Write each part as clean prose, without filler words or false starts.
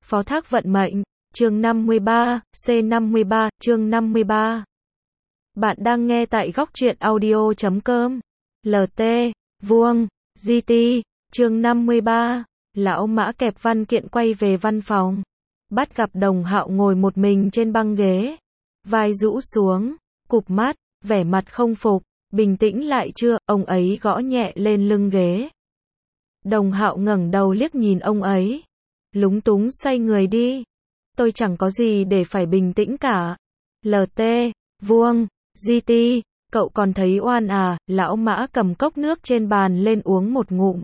Phó thác vận mệnh, chương 53, C53, chương 53. Bạn đang nghe tại góc truyện audio.com. LT, vuông, GT, chương 53. Lão Mã kẹp văn kiện quay về văn phòng. Bắt gặp Đồng Hạo ngồi một mình trên băng ghế. Vai rũ xuống, cụp mắt, vẻ mặt không phục. Bình tĩnh lại chưa, ông ấy gõ nhẹ lên lưng ghế. Đồng Hạo ngẩng đầu liếc nhìn ông ấy. Lúng túng xoay người đi. Tôi chẳng có gì để phải bình tĩnh cả. LT, vuông, GT, cậu còn thấy oan à? Lão Mã cầm cốc nước trên bàn lên uống một ngụm.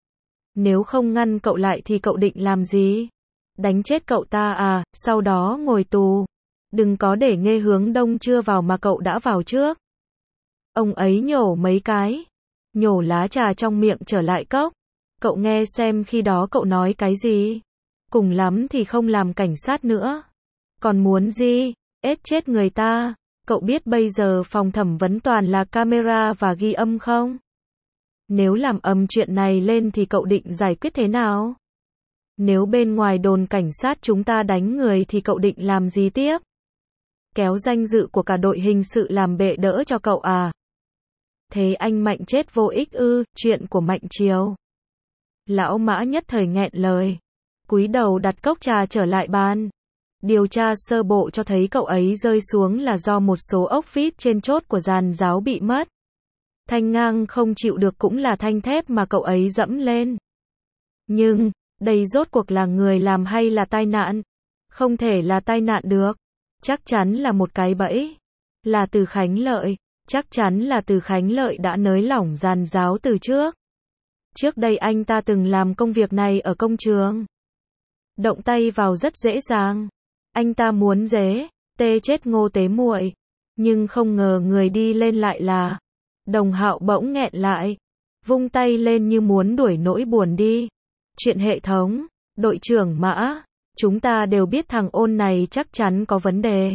Nếu không ngăn cậu lại thì cậu định làm gì? Đánh chết cậu ta à, sau đó ngồi tù. Đừng có để Nghê Hướng Đông chưa vào mà cậu đã vào trước. Ông ấy nhổ mấy cái. Nhổ lá trà trong miệng trở lại cốc. Cậu nghe xem khi đó cậu nói cái gì? Cùng lắm thì không làm cảnh sát nữa. Còn muốn gì? Ết chết người ta. Cậu biết bây giờ phòng thẩm vấn toàn là camera và ghi âm không? Nếu làm ầm chuyện này lên thì cậu định giải quyết thế nào? Nếu bên ngoài đồn cảnh sát chúng ta đánh người thì cậu định làm gì tiếp? Kéo danh dự của cả đội hình sự làm bệ đỡ cho cậu à? Thế anh Mạnh chết vô ích ư? Chuyện của Mạnh Triều. Lão Mã nhất thời nghẹn lời. Cúi đầu đặt cốc trà trở lại bàn. Điều tra sơ bộ cho thấy cậu ấy rơi xuống là do một số ốc vít trên chốt của giàn giáo bị mất. Thanh ngang không chịu được cũng là thanh thép mà cậu ấy dẫm lên. Nhưng, đây rốt cuộc là người làm hay là tai nạn? Không thể là tai nạn được. Chắc chắn là một cái bẫy. Là Từ Khánh Lợi. Chắc chắn là Từ Khánh Lợi đã nới lỏng giàn giáo từ trước. Trước đây anh ta từng làm công việc này ở công trường. Động tay vào rất dễ dàng. Anh ta muốn tê chết Ngô Tế Muội. Nhưng không ngờ người đi lên lại là... Đồng Hạo bỗng nghẹn lại. Vung tay lên như muốn đuổi nỗi buồn đi. Chuyện hệ thống. Đội trưởng Mã. Chúng ta đều biết thằng Ôn này chắc chắn có vấn đề.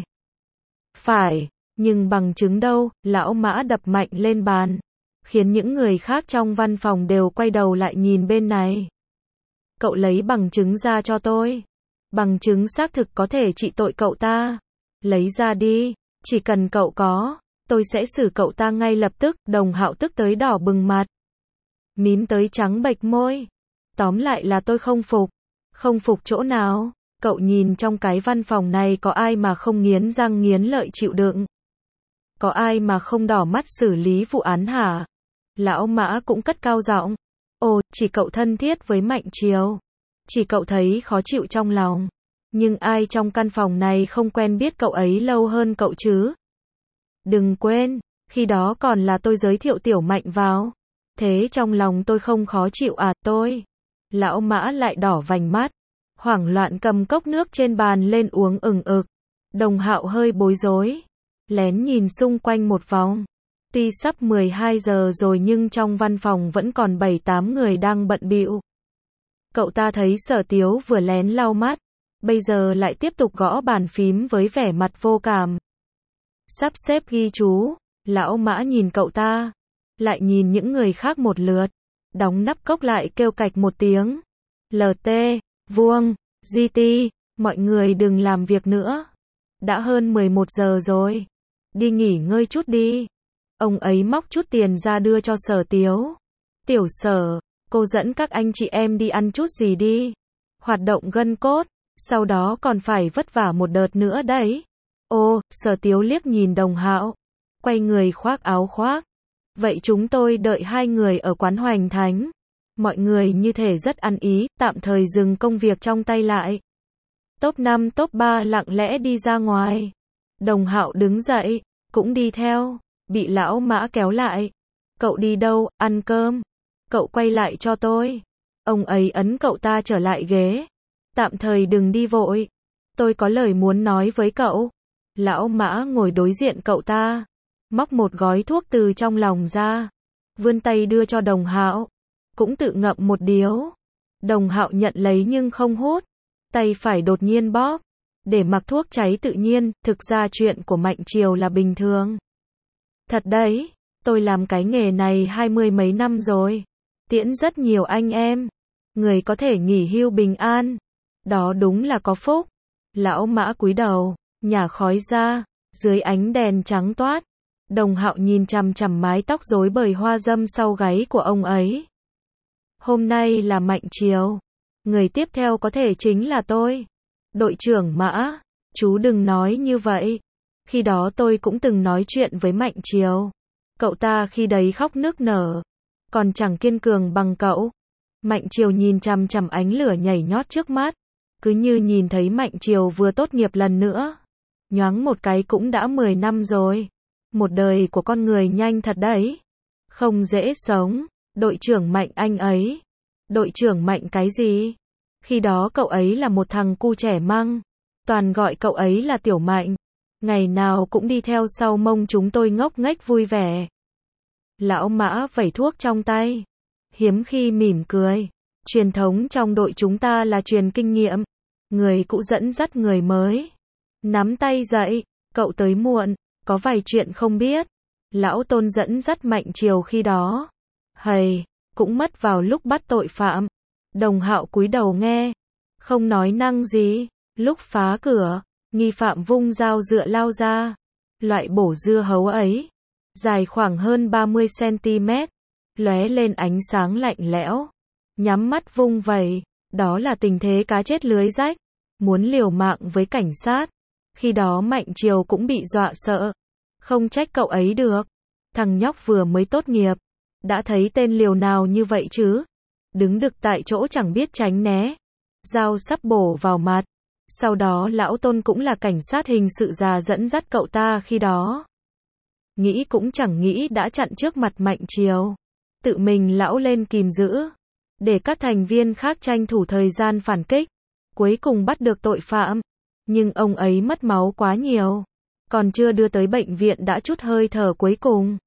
Phải. Nhưng bằng chứng đâu? Lão Mã đập mạnh lên bàn. Khiến những người khác trong văn phòng đều quay đầu lại nhìn bên này. Cậu lấy bằng chứng ra cho tôi. Bằng chứng xác thực có thể trị tội cậu ta. Lấy ra đi. Chỉ cần cậu có, tôi sẽ xử cậu ta ngay lập tức. Đồng Hạo tức tới đỏ bừng mặt. Mím tới trắng bệch môi. Tóm lại là tôi không phục. Không phục chỗ nào? Cậu nhìn trong cái văn phòng này có ai mà không nghiến răng nghiến lợi chịu đựng? Có ai mà không đỏ mắt xử lý vụ án hả? Lão Mã cũng cất cao giọng. Ồ, chỉ cậu thân thiết với Mạnh Triều. Chỉ cậu thấy khó chịu trong lòng. Nhưng ai trong căn phòng này không quen biết cậu ấy lâu hơn cậu chứ? Đừng quên, khi đó còn là tôi giới thiệu Tiểu Mạnh vào. Thế trong lòng tôi không khó chịu à? Tôi. Lão Mã lại đỏ vành mắt. Hoảng loạn cầm cốc nước trên bàn lên uống ừng ực. Đồng Hạo hơi bối rối. Lén nhìn xung quanh một vòng. Tuy sắp 12 giờ rồi nhưng trong văn phòng vẫn còn 7-8 người đang bận bịu. Cậu ta thấy Sở Tiếu vừa lén lau mắt, bây giờ lại tiếp tục gõ bàn phím với vẻ mặt vô cảm. Sắp xếp ghi chú, Lão Mã nhìn cậu ta, lại nhìn những người khác một lượt, đóng nắp cốc lại kêu cạch một tiếng. LT, vuông, GT, mọi người đừng làm việc nữa. Đã hơn 11 giờ rồi. Đi nghỉ ngơi chút đi. Ông ấy móc chút tiền ra đưa cho Sở Tiếu. Tiểu Sở, cô dẫn các anh chị em đi ăn chút gì đi. Hoạt động gân cốt, sau đó còn phải vất vả một đợt nữa đấy. Ô, Sở Tiếu liếc nhìn Đồng Hạo, quay người khoác áo khoác. Vậy chúng tôi đợi hai người ở quán Hoành Thánh. Mọi người như thể rất ăn ý, tạm thời dừng công việc trong tay lại. Top 5 top 3 lặng lẽ đi ra ngoài. Đồng Hạo đứng dậy, cũng đi theo, bị Lão Mã kéo lại. Cậu đi đâu? Ăn cơm. Cậu quay lại cho tôi. Ông ấy ấn cậu ta trở lại ghế. Tạm thời đừng đi vội. Tôi có lời muốn nói với cậu. Lão Mã ngồi đối diện cậu ta. Móc một gói thuốc từ trong lòng ra. Vươn tay đưa cho Đồng Hạo. Cũng tự ngậm một điếu. Đồng Hạo nhận lấy nhưng không hút. Tay phải đột nhiên bóp. Để mặc thuốc cháy tự nhiên. Thực ra chuyện của Mạnh Triều là bình thường. Thật đấy. Tôi làm cái nghề này 20 mấy năm rồi. Tiễn rất nhiều anh em. Người có thể nghỉ hưu bình an. Đó đúng là có phúc. Lão Mã cúi đầu, nhả khói ra, dưới ánh đèn trắng toát. Đồng Hạo nhìn chằm chằm mái tóc rối bời hoa dâm sau gáy của ông ấy. Hôm nay là Mạnh Triều. Người tiếp theo có thể chính là tôi. Đội trưởng Mã, chú đừng nói như vậy. Khi đó tôi cũng từng nói chuyện với Mạnh Triều. Cậu ta khi đấy khóc nức nở. Còn chẳng kiên cường bằng cậu. Mạnh Triều nhìn chằm chằm ánh lửa nhảy nhót trước mắt. Cứ như nhìn thấy Mạnh Triều vừa tốt nghiệp lần nữa. Nhoáng một cái cũng đã 10 năm rồi. Một đời của con người nhanh thật đấy. Không dễ sống. Đội trưởng Mạnh anh ấy. Đội trưởng Mạnh cái gì? Khi đó cậu ấy là một thằng cu trẻ măng. Toàn gọi cậu ấy là Tiểu Mạnh. Ngày nào cũng đi theo sau mông chúng tôi ngốc nghếch vui vẻ. Lão Mã vẩy thuốc trong tay. Hiếm khi mỉm cười. Truyền thống trong đội chúng ta là truyền kinh nghiệm. Người cũ dẫn dắt người mới. Nắm tay dậy, cậu tới muộn, có vài chuyện không biết. Lão Tôn dẫn dắt Mạnh Triều khi đó. Hầy, cũng mất vào lúc bắt tội phạm. Đồng Hạo cúi đầu nghe. Không nói năng gì. Lúc phá cửa, nghi phạm vung dao dựa lao ra. Loại bổ dưa hấu ấy. Dài khoảng hơn 30 cm. Lóe lên ánh sáng lạnh lẽo. Nhắm mắt vung vẩy. Đó là tình thế cá chết lưới rách. Muốn liều mạng với cảnh sát. Khi đó Mạnh Triều cũng bị dọa sợ. Không trách cậu ấy được. Thằng nhóc vừa mới tốt nghiệp. Đã thấy tên liều nào như vậy chứ. Đứng đực tại chỗ chẳng biết tránh né. Dao sắp bổ vào mặt. Sau đó lão Tôn cũng là cảnh sát hình sự già dẫn dắt cậu ta khi đó. Nghĩ cũng chẳng nghĩ đã chặn trước mặt Mạnh Triều. Tự mình lão lên kìm giữ. Để các thành viên khác tranh thủ thời gian phản kích. Cuối cùng bắt được tội phạm. Nhưng ông ấy mất máu quá nhiều. Còn chưa đưa tới bệnh viện đã trút hơi thở cuối cùng.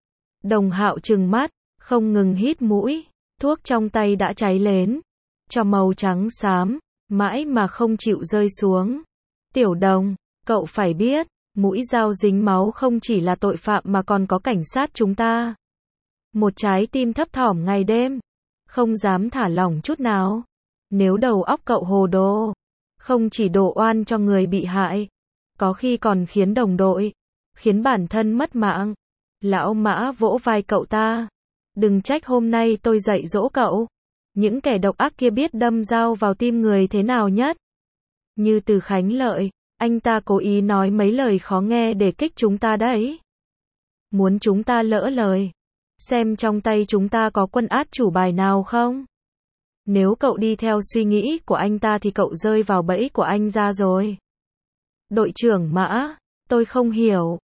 Đồng Hạo trừng mắt, không ngừng hít mũi. Thuốc trong tay đã cháy lên. Cho màu trắng xám, mãi mà không chịu rơi xuống. Tiểu Đồng, cậu phải biết, mũi dao dính máu không chỉ là tội phạm mà còn có cảnh sát chúng ta. Một trái tim thấp thỏm ngày đêm. Không dám thả lỏng chút nào. Nếu đầu óc cậu hồ đồ, không chỉ đổ oan cho người bị hại, có khi còn khiến đồng đội, khiến bản thân mất mạng. Lão Mã vỗ vai cậu ta. Đừng trách hôm nay tôi dạy dỗ cậu. Những kẻ độc ác kia biết đâm dao vào tim người thế nào nhất. Như từ Khánh Lợi, anh ta cố ý nói mấy lời khó nghe để kích chúng ta đấy. Muốn chúng ta lỡ lời. Xem trong tay chúng ta có quân át chủ bài nào không? Nếu cậu đi theo suy nghĩ của anh ta thì cậu rơi vào bẫy của anh ra rồi. Đội trưởng Mã, tôi không hiểu,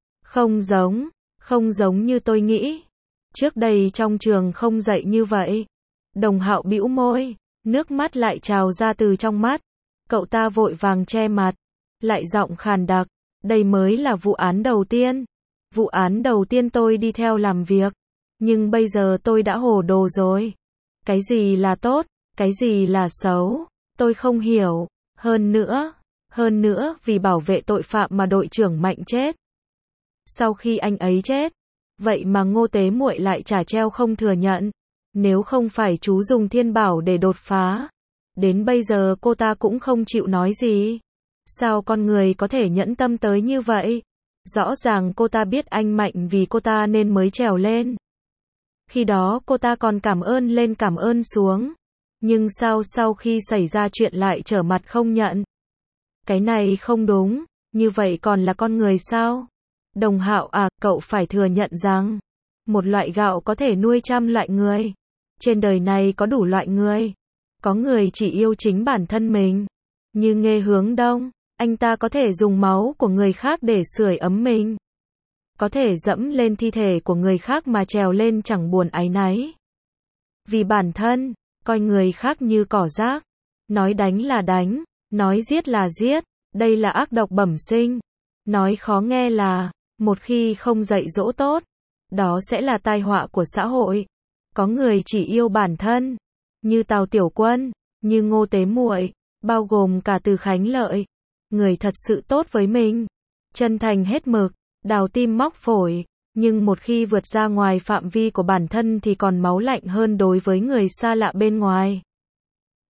không giống như tôi nghĩ. Trước đây trong trường không dạy như vậy. Đồng Hạo bĩu môi, nước mắt lại trào ra từ trong mắt. Cậu ta vội vàng che mặt, lại giọng khàn đặc, đây mới là vụ án đầu tiên. Vụ án đầu tiên tôi đi theo làm việc. Nhưng bây giờ tôi đã hồ đồ rồi. Cái gì là tốt, cái gì là xấu, tôi không hiểu. Hơn nữa, vì bảo vệ tội phạm mà đội trưởng Mạnh chết. Sau khi anh ấy chết, vậy mà Ngô Tế Muội lại chả treo không thừa nhận. Nếu không phải chú dùng thiên bảo để đột phá, đến bây giờ cô ta cũng không chịu nói gì. Sao con người có thể nhẫn tâm tới như vậy? Rõ ràng cô ta biết anh Mạnh vì cô ta nên mới trèo lên. Khi đó cô ta còn cảm ơn lên cảm ơn xuống. Nhưng sao sau khi xảy ra chuyện lại trở mặt không nhận? Cái này không đúng, như vậy còn là con người sao? Đồng Hạo à, cậu phải thừa nhận rằng, một loại gạo có thể nuôi trăm loại người. Trên đời này có đủ loại người. Có người chỉ yêu chính bản thân mình. Như Nghê Hướng Đông, anh ta có thể dùng máu của người khác để sưởi ấm mình. Có thể dẫm lên thi thể của người khác mà trèo lên chẳng buồn áy náy. Vì bản thân, coi người khác như cỏ rác. Nói đánh là đánh, nói giết là giết. Đây là ác độc bẩm sinh. Nói khó nghe là, một khi không dạy dỗ tốt, đó sẽ là tai họa của xã hội. Có người chỉ yêu bản thân, như Tào Tiểu Quân, như Ngô Tế Muội, bao gồm cả Từ Khánh Lợi. Người thật sự tốt với mình, chân thành hết mực, đào tim móc phổi, nhưng một khi vượt ra ngoài phạm vi của bản thân thì còn máu lạnh hơn đối với người xa lạ bên ngoài.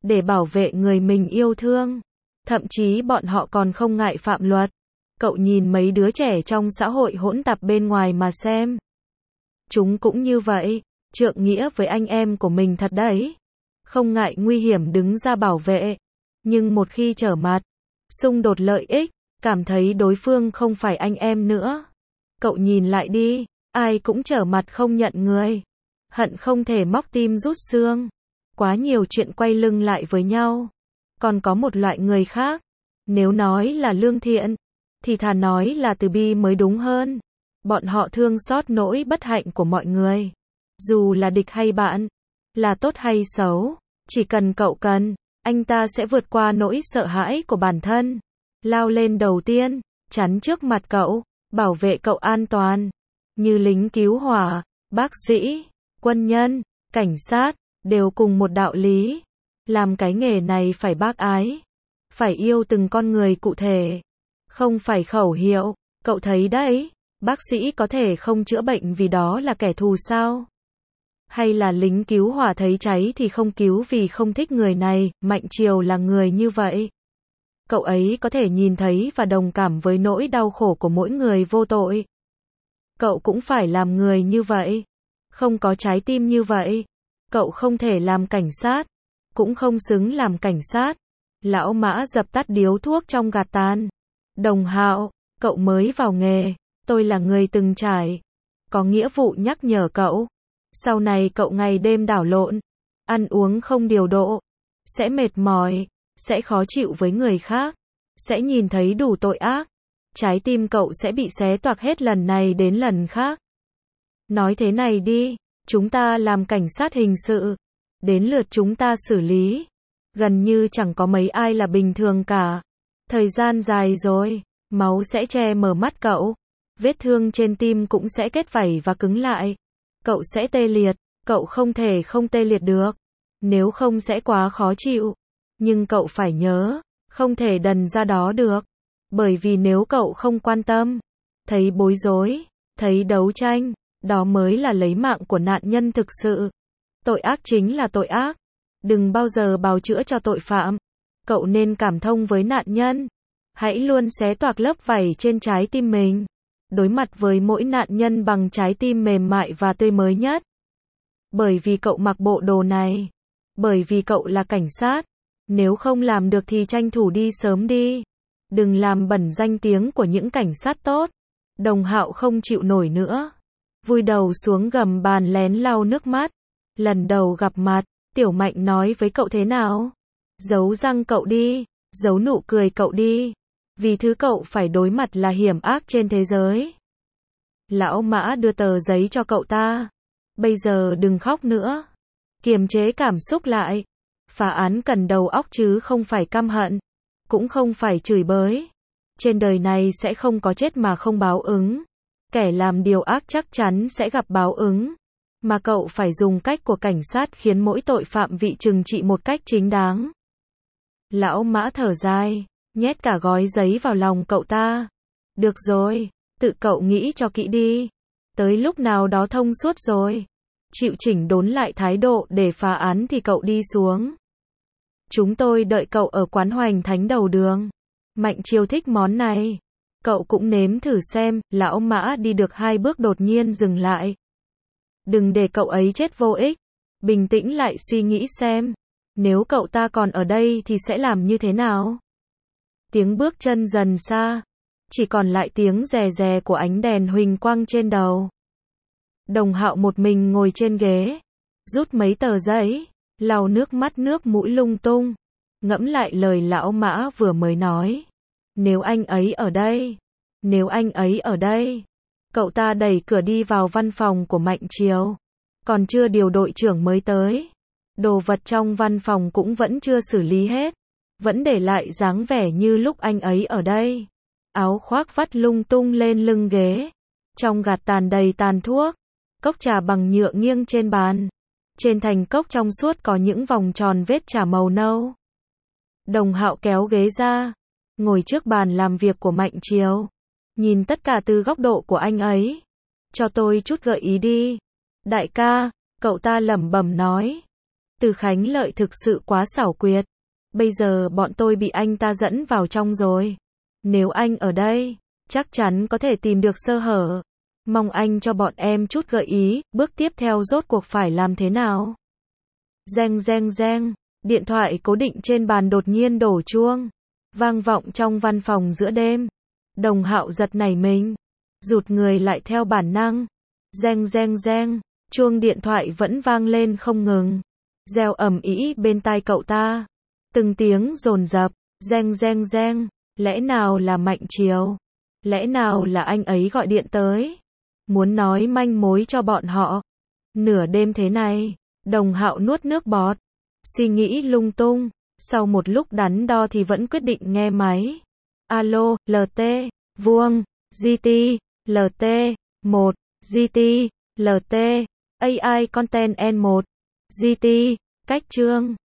để bảo vệ người mình yêu thương. Thậm chí bọn họ còn không ngại phạm luật. Cậu nhìn mấy đứa trẻ trong xã hội hỗn tạp bên ngoài mà xem. Chúng cũng như vậy, trượng nghĩa với anh em của mình thật đấy. Không ngại nguy hiểm đứng ra bảo vệ. Nhưng một khi trở mặt, xung đột lợi ích, cảm thấy đối phương không phải anh em nữa. Cậu nhìn lại đi, ai cũng trở mặt không nhận người. Hận không thể móc tim rút xương. Quá nhiều chuyện quay lưng lại với nhau. Còn có một loại người khác, nếu nói là lương thiện, thì thà nói là từ bi mới đúng hơn. Bọn họ thương xót nỗi bất hạnh của mọi người. Dù là địch hay bạn, là tốt hay xấu, chỉ cần cậu cần, anh ta sẽ vượt qua nỗi sợ hãi của bản thân. Lao lên đầu tiên, chắn trước mặt cậu, bảo vệ cậu an toàn. Như lính cứu hỏa, bác sĩ, quân nhân, cảnh sát, đều cùng một đạo lý. Làm cái nghề này phải bác ái, phải yêu từng con người cụ thể. Không phải khẩu hiệu, cậu thấy đấy, bác sĩ có thể không chữa bệnh vì đó là kẻ thù sao? Hay là lính cứu hỏa thấy cháy thì không cứu vì không thích người này, Mạnh Triều là người như vậy. Cậu ấy có thể nhìn thấy và đồng cảm với nỗi đau khổ của mỗi người vô tội. Cậu cũng phải làm người như vậy. Không có trái tim như vậy, cậu không thể làm cảnh sát, cũng không xứng làm cảnh sát. Lão Mã dập tắt điếu thuốc trong gạt tàn. Đồng Hạo, cậu mới vào nghề, tôi là người từng trải, có nghĩa vụ nhắc nhở cậu. Sau này cậu ngày đêm đảo lộn, ăn uống không điều độ, sẽ mệt mỏi, sẽ khó chịu với người khác, sẽ nhìn thấy đủ tội ác. Trái tim cậu sẽ bị xé toạc hết lần này đến lần khác. Nói thế này đi, chúng ta làm cảnh sát hình sự, đến lượt chúng ta xử lý. Gần như chẳng có mấy ai là bình thường cả. Thời gian dài rồi, máu sẽ che mờ mắt cậu. Vết thương trên tim cũng sẽ kết vảy và cứng lại. Cậu sẽ tê liệt, cậu không thể không tê liệt được. Nếu không sẽ quá khó chịu. Nhưng cậu phải nhớ, không thể đần ra đó được. Bởi vì nếu cậu không quan tâm, thấy bối rối, thấy đấu tranh, đó mới là lấy mạng của nạn nhân thực sự. Tội ác chính là tội ác. Đừng bao giờ bào chữa cho tội phạm. Cậu nên cảm thông với nạn nhân. Hãy luôn xé toạc lớp vảy trên trái tim mình. Đối mặt với mỗi nạn nhân bằng trái tim mềm mại và tươi mới nhất. Bởi vì cậu mặc bộ đồ này. Bởi vì cậu là cảnh sát. Nếu không làm được thì tranh thủ đi sớm đi. Đừng làm bẩn danh tiếng của những cảnh sát tốt. Đồng Hạo không chịu nổi nữa. Vùi đầu xuống gầm bàn lén lau nước mắt. Lần đầu gặp mặt, Tiểu Mạnh nói với cậu thế nào? Giấu răng cậu đi, giấu nụ cười cậu đi. Vì thứ cậu phải đối mặt là hiểm ác trên thế giới. Lão Mã đưa tờ giấy cho cậu ta. Bây giờ đừng khóc nữa. Kiềm chế cảm xúc lại. Phá án cần đầu óc chứ không phải căm hận. Cũng không phải chửi bới. Trên đời này sẽ không có chết mà không báo ứng. Kẻ làm điều ác chắc chắn sẽ gặp báo ứng. Mà cậu phải dùng cách của cảnh sát khiến mỗi tội phạm bị trừng trị một cách chính đáng. Lão Mã thở dài, nhét cả gói giấy vào lòng cậu ta. Được rồi, tự cậu nghĩ cho kỹ đi. Tới lúc nào đó thông suốt rồi. Chịu chỉnh đốn lại thái độ để phá án thì cậu đi xuống. Chúng tôi đợi cậu ở quán Hoành Thánh đầu đường. Mạnh Triều thích món này. Cậu cũng nếm thử xem. Lão Mã đi được 2 bước đột nhiên dừng lại. Đừng để cậu ấy chết vô ích. Bình tĩnh lại suy nghĩ xem. Nếu cậu ta còn ở đây thì sẽ làm như thế nào? Tiếng bước chân dần xa. Chỉ còn lại tiếng rè rè của ánh đèn huỳnh quang trên đầu. Đồng Hạo một mình ngồi trên ghế. Rút mấy tờ giấy. Lau nước mắt nước mũi lung tung. Ngẫm lại lời lão Mã vừa mới nói. Nếu anh ấy ở đây. Nếu anh ấy ở đây. Cậu ta đẩy cửa đi vào văn phòng của Mạnh Triều. Còn chưa điều đội trưởng mới tới. Đồ vật trong văn phòng cũng vẫn chưa xử lý hết. Vẫn để lại dáng vẻ như lúc anh ấy ở đây. Áo khoác vắt lung tung lên lưng ghế. Trong gạt tàn đầy tàn thuốc. Cốc trà bằng nhựa nghiêng trên bàn. Trên thành cốc trong suốt có những vòng tròn vết trà màu nâu. Đồng Hạo kéo ghế ra. Ngồi trước bàn làm việc của Mạnh Triều. Nhìn tất cả từ góc độ của anh ấy. Cho tôi chút gợi ý đi. Đại ca, cậu ta lẩm bẩm nói. Từ Khánh Lợi thực sự quá xảo quyệt. Bây giờ bọn tôi bị anh ta dẫn vào trong rồi. Nếu anh ở đây, chắc chắn có thể tìm được sơ hở. Mong anh cho bọn em chút gợi ý, bước tiếp theo rốt cuộc phải làm thế nào. Reng reng reng, điện thoại cố định trên bàn đột nhiên đổ chuông, vang vọng trong văn phòng giữa đêm. Đồng Hạo giật nảy mình, rụt người lại theo bản năng. Reng reng reng, chuông điện thoại vẫn vang lên không ngừng, reo ầm ĩ bên tai cậu ta. Từng tiếng dồn dập, reng reng reng, lẽ nào là Mạnh Triều? Lẽ nào là anh ấy gọi điện tới, muốn nói manh mối cho bọn họ? Nửa đêm thế này, Đồng Hạo nuốt nước bọt, suy nghĩ lung tung, sau một lúc đắn đo thì vẫn quyết định nghe máy. Alo, LT, Vuông, GT, LT, 1, GT, LT, AI Content N1, GT, cách chương.